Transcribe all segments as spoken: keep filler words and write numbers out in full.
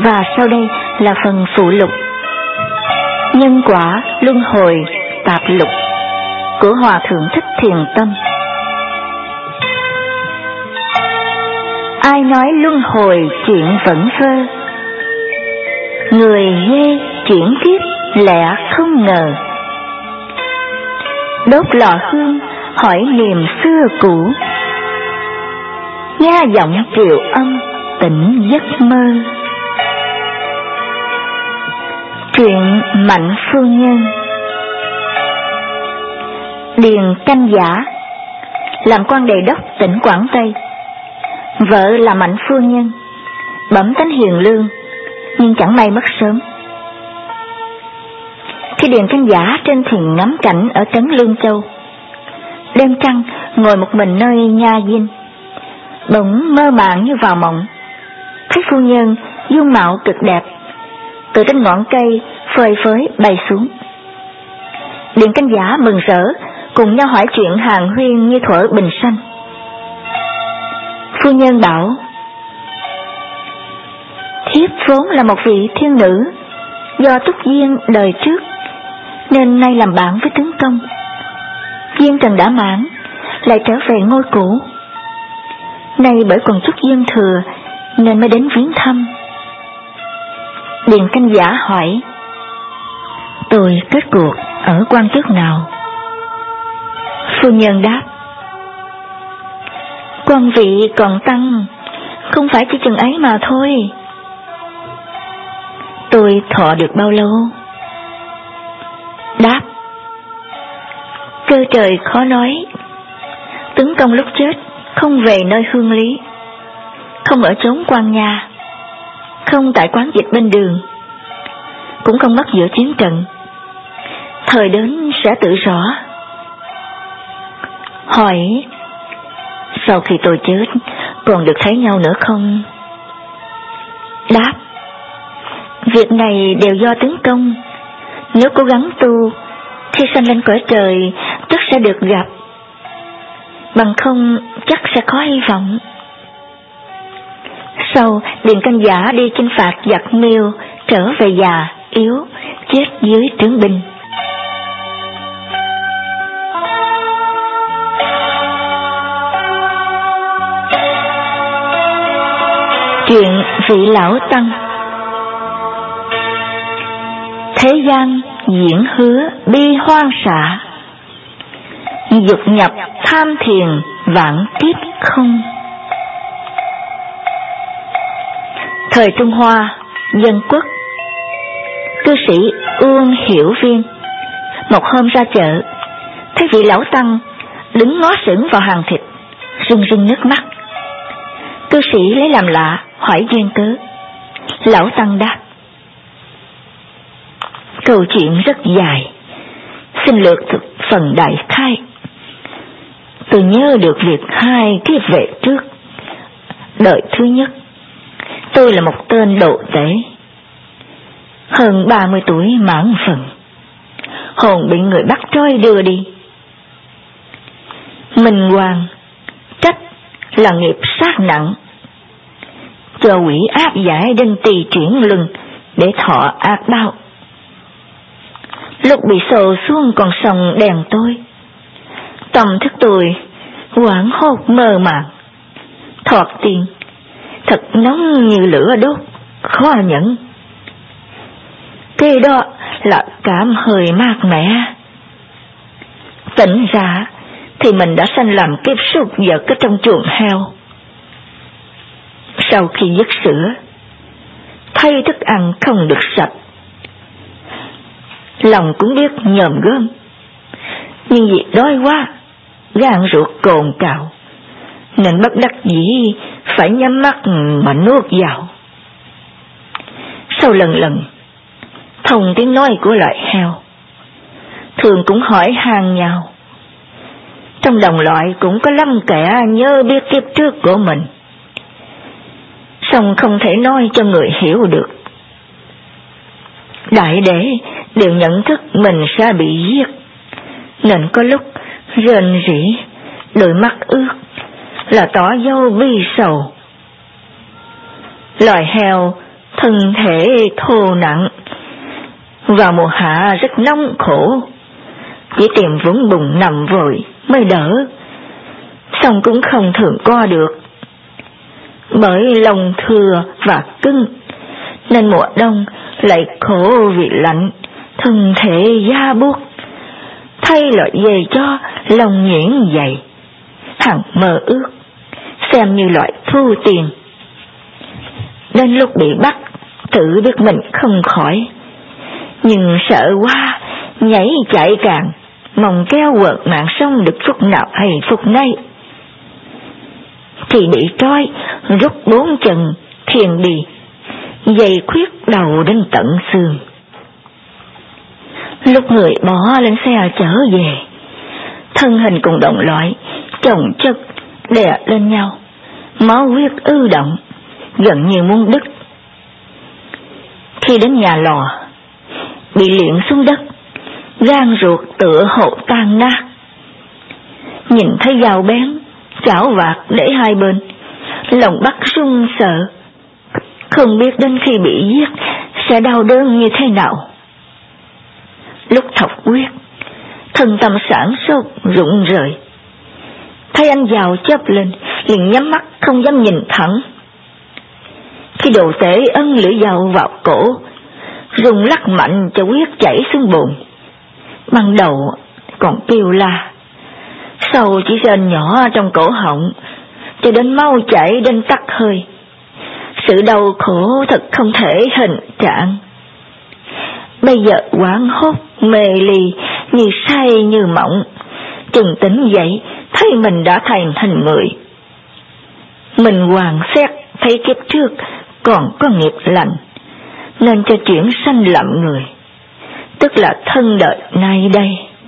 Và sau đây là phần phụ lục Nhân quả luân hồi tạp lục của Hòa Thượng Thích Thiền Tâm. Ai nói luân hồi chuyện vẫn vơ, người ghê chuyển kiếp lẽ không ngờ. Đốt lò hương hỏi niềm xưa cũ, nghe giọng triều âm tỉnh giấc mơ. Chuyện Mạnh Phu Nhân. Điền Canh Giả làm quan đề đốc tỉnh Quảng Tây, vợ là Mạnh Phu Nhân, bẩm tánh hiền lương nhưng chẳng may mất sớm. Khi Điền Canh Giả trên thuyền ngắm cảnh ở trấn Lương Châu, đêm trăng ngồi một mình nơi nha dinh, bỗng mơ màng như vào mộng, thấy phu nhân dung mạo cực đẹp từ trên ngọn cây phơi phới bay xuống. Điền Canh Giả mừng rỡ cùng nhau hỏi chuyện hàn huyên như thuở bình sanh. Phu nhân bảo: thiếp vốn là một vị thiên nữ, do túc duyên đời trước nên nay làm bạn với tướng công. Duyên trần đã mãn, lại trở về ngôi cũ. Nay bởi còn chút duyên thừa nên mới đến viếng thăm. Điền Canh Giả hỏi: tôi kết cuộc ở quan tước nào? Phu nhân đáp: quan vị còn tăng, không phải chỉ chừng ấy mà thôi. Tôi thọ được bao lâu? Đáp: cơ trời khó nói. Tướng công lúc chết không về nơi hương lý, không ở chốn quan nhà, không tại quán dịch bên đường, cũng không mất giữa chiến trận. Thời đến sẽ tự rõ. Hỏi: sau khi tôi chết còn được thấy nhau nữa không? Đáp: việc này đều do tướng công. Nếu cố gắng tu, khi sanh lên cõi trời tất sẽ được gặp, bằng không chắc sẽ có hy vọng. Sau, Điền Canh Giả đi chinh phạt giặc Miêu, trở về già, yếu, chết dưới trướng binh. Chuyện vị lão tăng. Thế gian diễn hứa bi hoang xạ, dục nhập tham thiền vạn kiếp không. Thời Trung Hoa, Dân Quốc, cư sĩ Uông Hiểu Viên một hôm ra chợ, thấy vị lão tăng đứng ngó sững vào hàng thịt, rưng rưng nước mắt. Cư sĩ lấy làm lạ, hỏi duyên cớ. Lão tăng đáp: câu chuyện rất dài, xin lược thực phần đại khai. Tôi nhớ được việc hai kiếp về trước. Đời thứ nhất, tôi là một tên độ tể, hơn ba mươi tuổi mãn phần, hồn bị người bắt trói đưa đi. Minh Hoàng trách là nghiệp sát nặng, cho quỷ áp giải đến tỳ chuyển lưng để thọ ác báo. Lúc bị sầu xuống con sông đèn tôi, tâm thức tôi hoảng hốt mơ màng, thoạt tiên thật nóng như lửa đốt, khó nhẫn. Cái đó là cảm hơi mát mẻ. Tỉnh ra thì mình đã sanh làm kiếp súc vật ở trong chuồng heo. Sau khi dứt sữa, thấy thức ăn không được sạch, lòng cũng biết nhòm gớm, nhưng vì đói quá, gan ruột cồn cào, nên bất đắc dĩ phải nhắm mắt mà nuốt vào. Sau lần lần thông tiếng nói của loại heo, thường cũng hỏi han nhau. Trong đồng loại cũng có lắm kẻ nhớ biết kiếp trước của mình, song không thể nói cho người hiểu được. Đại để đều nhận thức mình sẽ bị giết, nên có lúc rên rỉ, đôi mắt ướt, là tỏ dấu bi sầu. Loài heo thân thể thô nặng, vào mùa hạ rất nóng khổ, chỉ tìm vũng bùn nằm vội mới đỡ, xong cũng không thường qua được. Bởi lông thưa và cứng, nên mùa đông lại khổ vì lạnh, thân thể da buốt, thay loại giày cho lông nhuyễn dày, hằng mơ ước xem như loại thu tiền. Đến lúc bị bắt, tự biết mình không khỏi, nhưng sợ quá, nhảy chạy càng, mong kéo quợt mạng sống được phút nào hay phút nay. Thì bị trói, rút bốn chân, thiền đi, dây khuyết đầu đến tận xương. Lúc người bỏ lên xe trở về, thân hình cùng đồng loại chồng chất đè lên nhau, máu huyết ư động, gần như muốn đứt. Khi đến nhà lò, bị liệng xuống đất, gan ruột tựa hồ tan nát. Nhìn thấy dao bén, chảo vạt để hai bên, lòng bắt run sợ, không biết đến khi bị giết sẽ đau đớn như thế nào. Lúc thọc huyết, thân tâm sản sốt rụng rời, thấy anh giàu chớp lên, liền nhắm mắt không dám nhìn thẳng. Khi đồ tể ấn lưỡi dao vào cổ, rung lắc mạnh cho huyết chảy xuống bụng. Ban đầu còn kêu la, sau chỉ rên nhỏ trong cổ họng, cho đến máu chảy đến tắt hơi. Sự đau khổ thật không thể hình trạng. Bây giờ hoảng hốt mê ly, như say như mộng, chừng tỉnh dậy thấy mình đã thành hình người. Mình hoàn xét thấy kiếp trước còn có nghiệp lành, nên cho chuyển sanh làm người, tức là thân đời nay đây.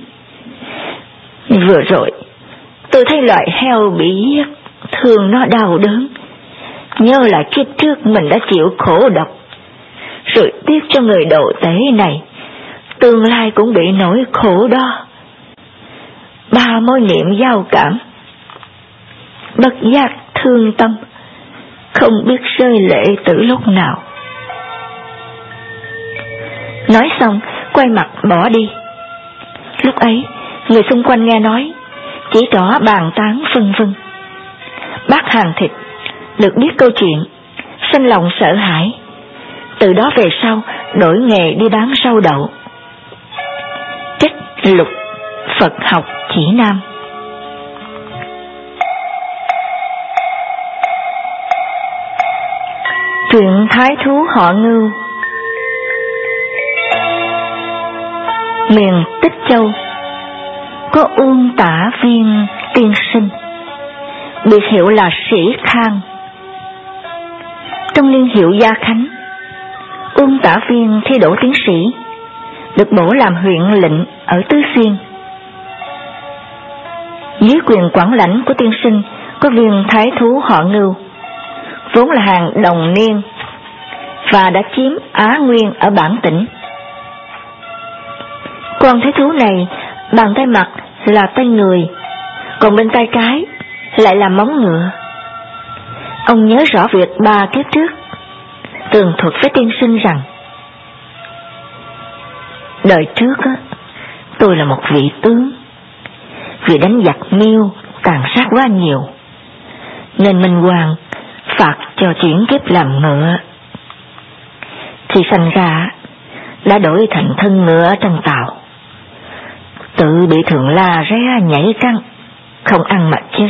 Vừa rồi tôi thấy loại heo bị giết, thương nó đau đớn, nhớ lại kiếp trước mình đã chịu khổ độc, rồi tiếc cho người đồ tể này tương lai cũng bị nỗi khổ đó. Ba mối niệm giao cảm, bất giác thương tâm, không biết rơi lệ từ lúc nào. Nói xong quay mặt bỏ đi. Lúc ấy người xung quanh nghe nói, chỉ trỏ bàn tán phân vân. Bác hàng thịt được biết câu chuyện, sinh lòng sợ hãi, từ đó về sau đổi nghề đi bán rau đậu. Trích lục Phật học chỉ nam. Chuyện thái thú họ Ngưu. Miền Tích Châu có Uông Tả Viên tiên sinh, biệt hiệu là Sĩ Khang. Trong niên hiệu Gia Khánh, Uông Tả Viên thi đỗ tiến sĩ, được bổ làm huyện lệnh ở Tứ Xuyên. Dưới quyền quản lãnh của tiên sinh có viên thái thú họ Ngưu, vốn là hàng đồng niên và đã chiếm Á Nguyên ở bản tỉnh. Con thái thú này bàn tay mặt là tay người, còn bên tay trái lại là móng ngựa. Ông nhớ rõ việc ba kiếp trước tường thuật với tiên sinh rằng, đời trước á, tôi là một vị tướng, vì đánh giặc Miêu tàn sát quá nhiều, nên Minh Hoàng phạt cho chuyển kiếp làm ngựa. Thì thành ra đã đổi thành thân ngựa trong tàu, tự bị Thượng La ré nhảy căng, không ăn mà chết.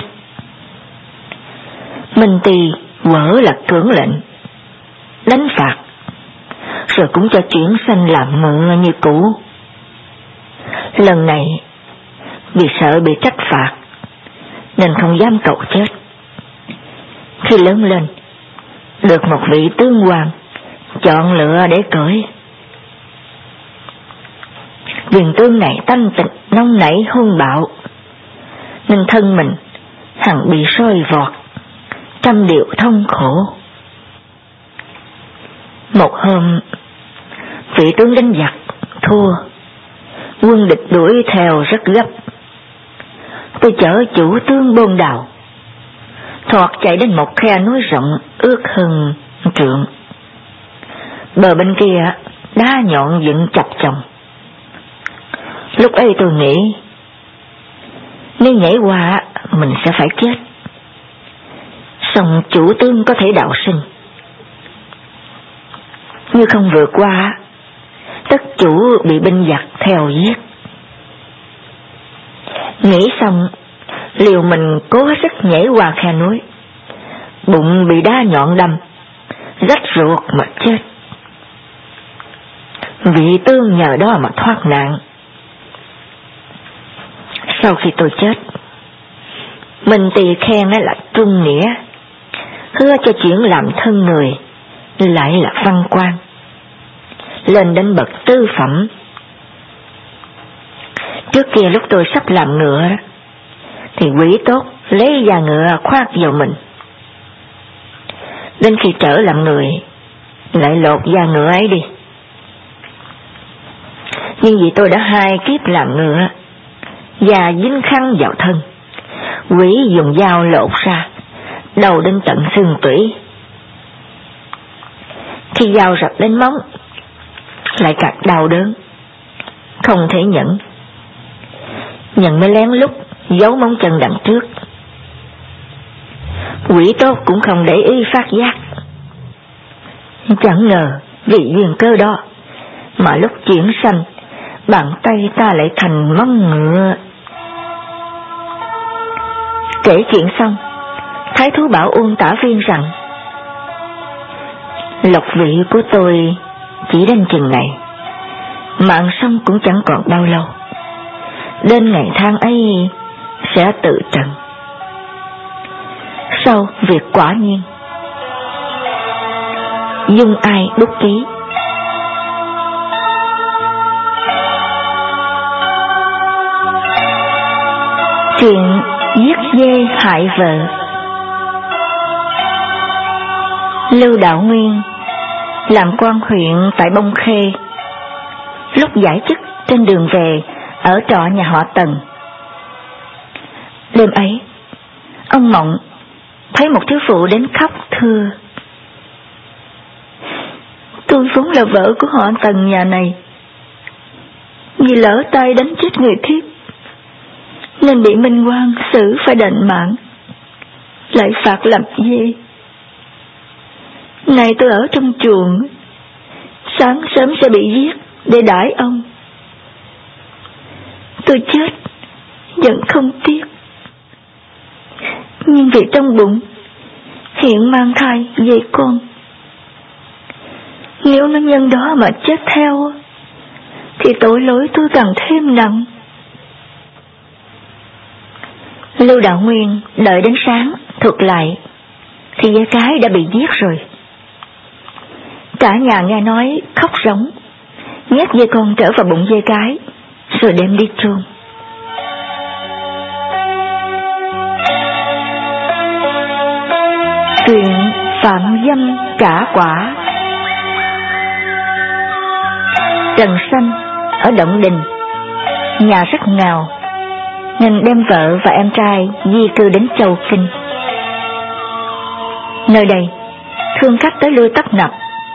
Minh Tỳ quở là cưỡng lệnh đánh phạt, rồi cũng cho chuyển sanh làm ngựa như cũ. Lần này vì sợ bị trách phạt nên không dám cầu chết. Khi lớn lên, được một vị tướng hoàng chọn lựa để cưỡi. Viên tướng này tanh tịch nóng nảy hung bạo, nên thân mình hằng bị soi vọt, trăm điều thông khổ. Một hôm, vị tướng đánh giặc thua, quân địch đuổi theo rất gấp. Tôi chở chủ tướng bôn đào, thoạt chạy đến một khe núi rộng ước hơn trượng. bờ bên kia đá nhọn dựng chập chồng. Lúc ấy tôi nghĩ nếu nhảy qua mình sẽ phải chết, song chủ tướng có thể đạo sinh. Như không vượt qua, tất chủ bị binh giặc theo giết. Nghĩ xong, liều mình cố hết sức nhảy qua khe núi, bụng bị đá nhọn đâm, rách ruột mà chết. Vị tướng nhờ đó mà thoát nạn. Sau khi tôi chết, mình tỳ khen nó là trung nghĩa, hứa cho chuyện làm thân người, lại là văn quan, lên đến bậc tư phẩm. Trước kia lúc tôi sắp làm ngựa thì quỷ tốt lấy da ngựa khoác vào mình. Đến khi trở làm người lại lột da ngựa ấy đi. Nhưng vì tôi đã hai kiếp làm ngựa, da dính khăn vào thân, quỷ dùng dao lột ra, đầu đến tận xương tủy. Khi dao rạch đến móng lại càng đau đớn, không thể nhẫn. Nhận mới lén lút giấu móng chân đằng trước. Quỷ tốt cũng không để ý phát giác. Chẳng ngờ vì duyên cơ đó mà lúc chuyển sanh, bàn tay ta lại thành móng ngựa. Kể chuyện xong, Thái thú bảo Uông Tả Viên rằng lộc vị của tôi chỉ đến chừng này, mạng sống cũng chẳng còn bao lâu. Đến ngày tháng ấy sẽ tự trần. Sau việc quả nhiên, dung ai đúc ký. Chuyện giết dê hại vợ. Lưu Đạo Nguyên làm quan huyện tại Bông Khê. Lúc giải chức trên đường về ở trọ nhà họ Tần. Đêm ấy, ông mộng thấy một thiếu phụ đến khóc thưa: tôi vốn là vợ của họ Tần nhà này, vì lỡ tay đánh chết người thiếp nên bị minh quan xử phải đền mạng, lại phạt làm dê. Này tôi ở trong chuồng, sáng sớm sẽ bị giết để đãi ông. Tôi chết vẫn không tiếc, nhưng vì trong bụng hiện mang thai về con. Nếu nó nhân đó mà chết theo thì tội lỗi tôi càng thêm nặng. Lưu Đạo Nguyên đợi đến sáng thuật lại thì dê cái đã bị giết rồi. Cả nhà nghe nói khóc rống, nhét dê con trở vào bụng dê cái rồi đem đi chôn. Chuyện phạm dâm trả quả. Trần Sanh ở Động Đình, nhà rất nghèo nên đem vợ và em trai di cư đến Châu Kinh. Nơi đây thương khách tới lui tấp nập.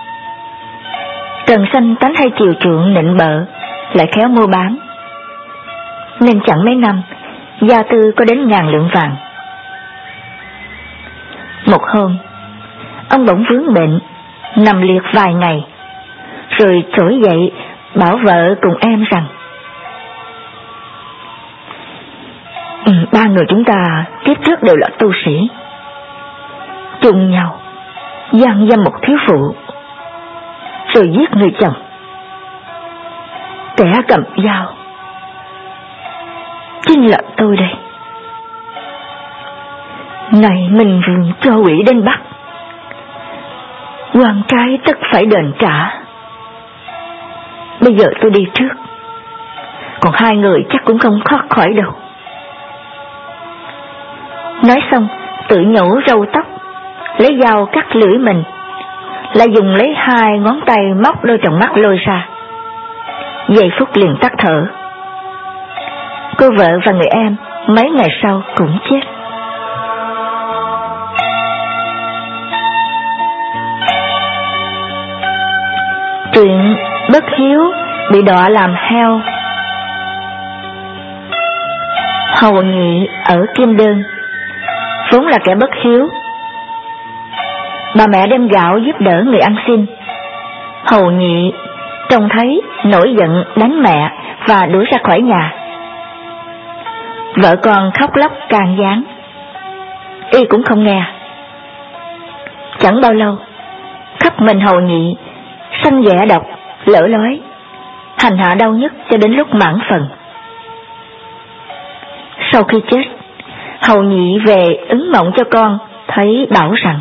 Trần Sanh tánh hay chiều chuộng nịnh bợ, lại khéo mua bán, nên chẳng mấy năm gia tư có đến ngàn lượng vàng. Một hôm, ông bỗng vướng bệnh, nằm liệt vài ngày, rồi trỗi dậy bảo vợ cùng em rằng: ừ, ba người chúng ta kiếp trước đều là tu sĩ, trùng nhau gian dâm một thiếu phụ, rồi giết người chồng. Kẻ cầm dao chính là tôi đây. Này mình vương cho quỷ đến bắt, quan cái tất phải đền trả. Bây giờ tôi đi trước, còn hai người chắc cũng không thoát khỏi đâu. Nói xong tự nhổ râu tóc, lấy dao cắt lưỡi mình, lại dùng lấy hai ngón tay móc đôi tròng mắt lôi ra. Giây phút liền tắt thở. Cô vợ và người em mấy ngày sau cũng chết. bất hiếu bị đọa làm heo. Hầu Nhị ở Kim Đơn vốn là kẻ bất hiếu. Bà mẹ đem gạo giúp đỡ người ăn xin. Hầu Nhị trông thấy nổi giận đánh mẹ và đuổi ra khỏi nhà. Vợ con khóc lóc can gián, y cũng không nghe. Chẳng bao lâu, khắp mình Hầu Nhị sanh ghẻ độc, lỡ lói, hành hạ đau nhất cho đến lúc mãn phần. Sau khi chết, Hầu Nhị về ứng mộng cho con, thấy bảo rằng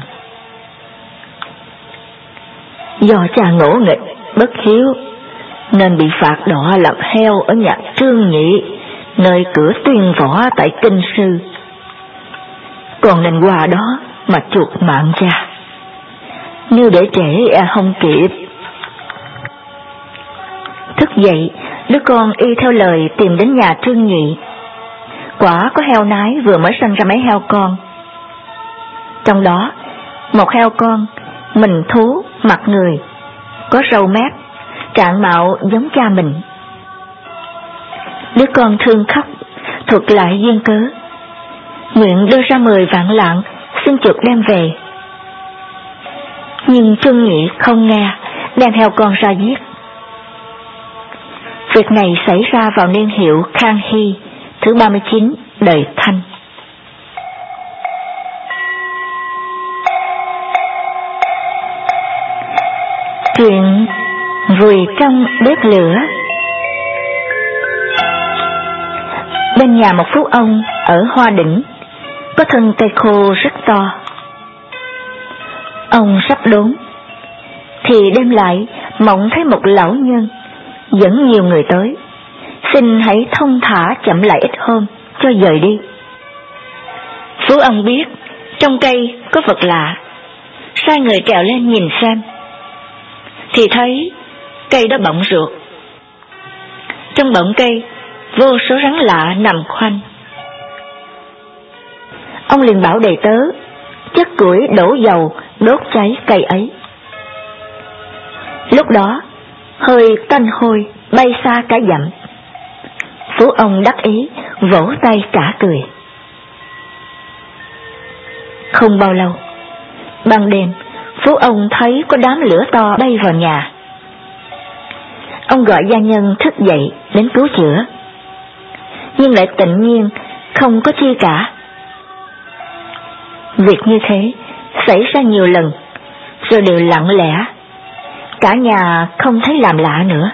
do cha ngỗ nghịch, bất hiếu nên bị phạt đọa làm heo ở nhà Trương Nhị, nơi cửa tuyên võ tại Kinh Sư. Còn nên qua đó mà chuộc mạng cha, nếu để trễ e không kịp. Thức dậy, đứa con y theo lời tìm đến nhà Trương Nhị. Quả có heo nái vừa mới sanh ra mấy heo con. Trong đó, một heo con mình thú, mặt người, có râu mép, trạng mạo giống cha mình. Đứa con thương khóc, thuật lại duyên cớ, nguyện đưa ra mười vạn lạng xin chuộc đem về. Nhưng Trương Nhị không nghe, đem heo con ra giết. Việc này xảy ra vào niên hiệu Khang Hy thứ ba mươi chín đời Thanh. Chuyện vùi trong bếp lửa. Bên nhà một phú ông ở Hoa Đỉnh có thân cây khô rất to. Ông sắp đốn thì đêm lại mộng thấy một lão nhân dẫn nhiều người tới, xin hãy thông thả chậm lại ít hôm cho dời đi. Phú ông biết trong cây có vật lạ, sai người trèo lên nhìn xem, thì thấy cây đó bọng ruột. Trong bọng cây vô số rắn lạ nằm khoanh. Ông liền bảo đầy tớ chất củi đổ dầu đốt cháy cây ấy. Lúc đó hơi tanh hôi bay xa cả dặm. Phú ông đắc ý vỗ tay cả cười. Không bao lâu, ban đêm Phú ông thấy có đám lửa to bay vào nhà. Ông gọi gia nhân thức dậy đến cứu chữa, nhưng lại tự nhiên không có chi cả. Việc như thế xảy ra nhiều lần, rồi đều lặng lẽ, cả nhà không thấy làm lạ nữa.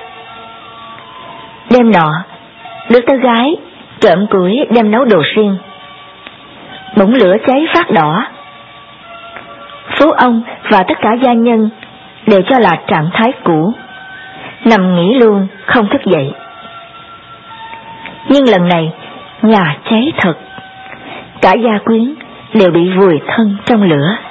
Đêm nọ, đứa tớ gái trộm củi đem nấu đồ riêng, bỗng lửa cháy phát đỏ. Phú ông và tất cả gia nhân đều cho là trạng thái cũ, nằm nghỉ luôn không thức dậy. Nhưng lần này nhà cháy thật, cả gia quyến đều bị vùi thân trong lửa.